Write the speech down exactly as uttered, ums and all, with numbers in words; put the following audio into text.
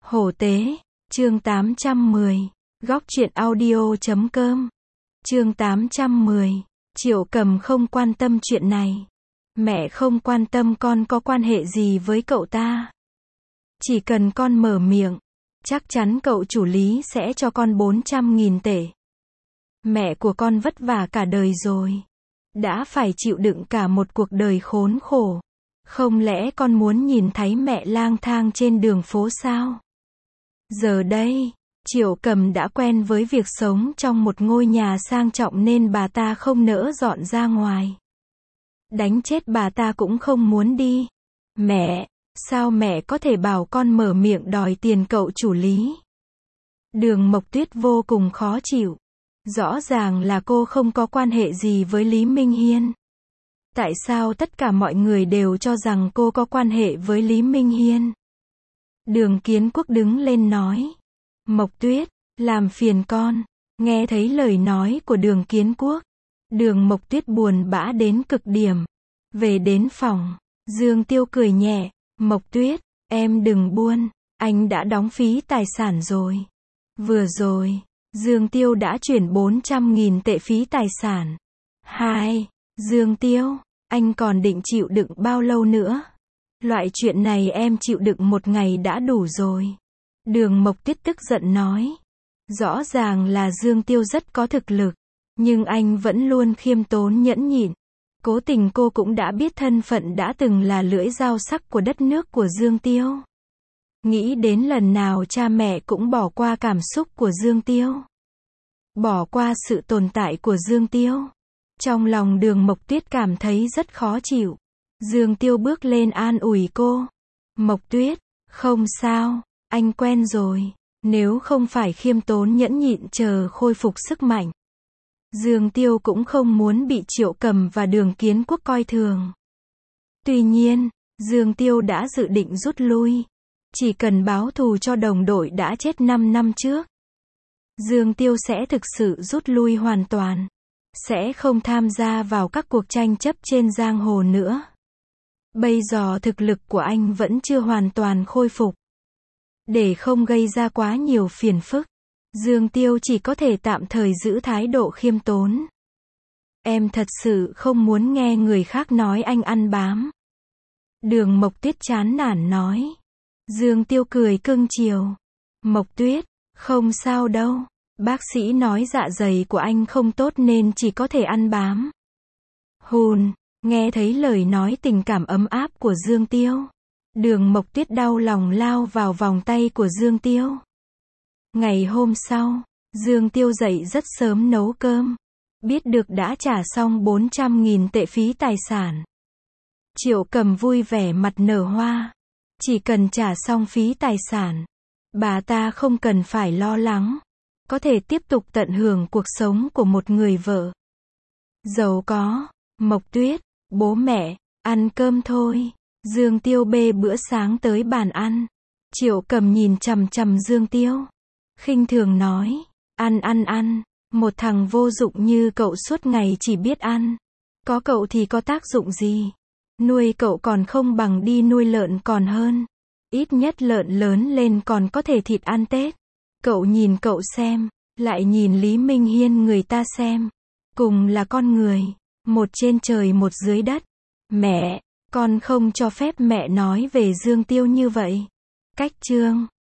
Hổ tế, chương tám trăm mười, góc truyện audio chấm com. Chương tám trăm mười, Triệu Cầm không quan tâm chuyện này. Mẹ không quan tâm con có quan hệ gì với cậu ta. Chỉ cần con mở miệng, chắc chắn cậu chủ lý sẽ cho con bốn trăm nghìn tệ. Mẹ của con vất vả cả đời rồi. Đã phải chịu đựng cả một cuộc đời khốn khổ. Không lẽ con muốn nhìn thấy mẹ lang thang trên đường phố sao? Giờ đây, Triệu Cầm đã quen với việc sống trong một ngôi nhà sang trọng nên bà ta không nỡ dọn ra ngoài. Đánh chết bà ta cũng không muốn đi. Mẹ, sao mẹ có thể bảo con mở miệng đòi tiền cậu chủ lý? Đường Mộc Tuyết vô cùng khó chịu. Rõ ràng là cô không có quan hệ gì với Lý Minh Hiên. Tại sao tất cả mọi người đều cho rằng cô có quan hệ với Lý Minh Hiên? Đường Kiến Quốc đứng lên nói. Mộc Tuyết, làm phiền con. Nghe thấy lời nói của Đường Kiến Quốc, Đường Mộc Tuyết buồn bã đến cực điểm. Về đến phòng, Dương Tiêu cười nhẹ. Mộc Tuyết, em đừng buồn, anh đã đóng phí tài sản rồi. Vừa rồi, Dương Tiêu đã chuyển bốn trăm nghìn tệ phí tài sản. Hai, Dương Tiêu, anh còn định chịu đựng bao lâu nữa? Loại chuyện này em chịu đựng một ngày đã đủ rồi. Đường Mộc Tuyết tức giận nói. Rõ ràng là Dương Tiêu rất có thực lực, nhưng anh vẫn luôn khiêm tốn nhẫn nhịn. Cố tình cô cũng đã biết thân phận đã từng là lưỡi dao sắc của đất nước của Dương Tiêu. Nghĩ đến lần nào cha mẹ cũng bỏ qua cảm xúc của Dương Tiêu, bỏ qua sự tồn tại của Dương Tiêu. Trong lòng Đường Mộc Tuyết cảm thấy rất khó chịu. Dương Tiêu bước lên an ủi cô. Mộc Tuyết, không sao, anh quen rồi. Nếu không phải khiêm tốn nhẫn nhịn chờ khôi phục sức mạnh, Dương Tiêu cũng không muốn bị Triệu Cầm và Đường Kiến Quốc coi thường. Tuy nhiên, Dương Tiêu đã dự định rút lui. Chỉ cần báo thù cho đồng đội đã chết năm năm trước, Dương Tiêu sẽ thực sự rút lui hoàn toàn. Sẽ không tham gia vào các cuộc tranh chấp trên giang hồ nữa. Bây giờ thực lực của anh vẫn chưa hoàn toàn khôi phục. Để không gây ra quá nhiều phiền phức, Dương Tiêu chỉ có thể tạm thời giữ thái độ khiêm tốn. Em thật sự không muốn nghe người khác nói anh ăn bám. Đường Mộc Tuyết chán nản nói. Dương Tiêu cười cưng chiều. Mộc Tuyết, không sao đâu. Bác sĩ nói dạ dày của anh không tốt nên chỉ có thể ăn bám. Hùn, nghe thấy lời nói tình cảm ấm áp của Dương Tiêu, Đường Mộc Tuyết đau lòng lao vào vòng tay của Dương Tiêu. Ngày hôm sau, Dương Tiêu dậy rất sớm nấu cơm. Biết được đã trả xong bốn trăm nghìn tệ phí tài sản, Triệu Cầm vui vẻ mặt nở hoa. Chỉ cần trả xong phí tài sản, bà ta không cần phải lo lắng, có thể tiếp tục tận hưởng cuộc sống của một người vợ giàu có. Mộc Tuyết, bố mẹ, ăn cơm thôi. Dương Tiêu bê bữa sáng tới bàn ăn. Triệu Cầm nhìn chằm chằm Dương Tiêu, khinh thường nói. Ăn ăn ăn, một thằng vô dụng như cậu suốt ngày chỉ biết ăn. Có cậu thì có tác dụng gì? Nuôi cậu còn không bằng đi nuôi lợn còn hơn. Ít nhất lợn lớn lên còn có thể thịt ăn Tết. Cậu nhìn cậu xem, lại nhìn Lý Minh Hiên người ta xem. Cùng là con người, một trên trời một dưới đất. Mẹ, con không cho phép mẹ nói về Dương Tiêu như vậy. Cách chương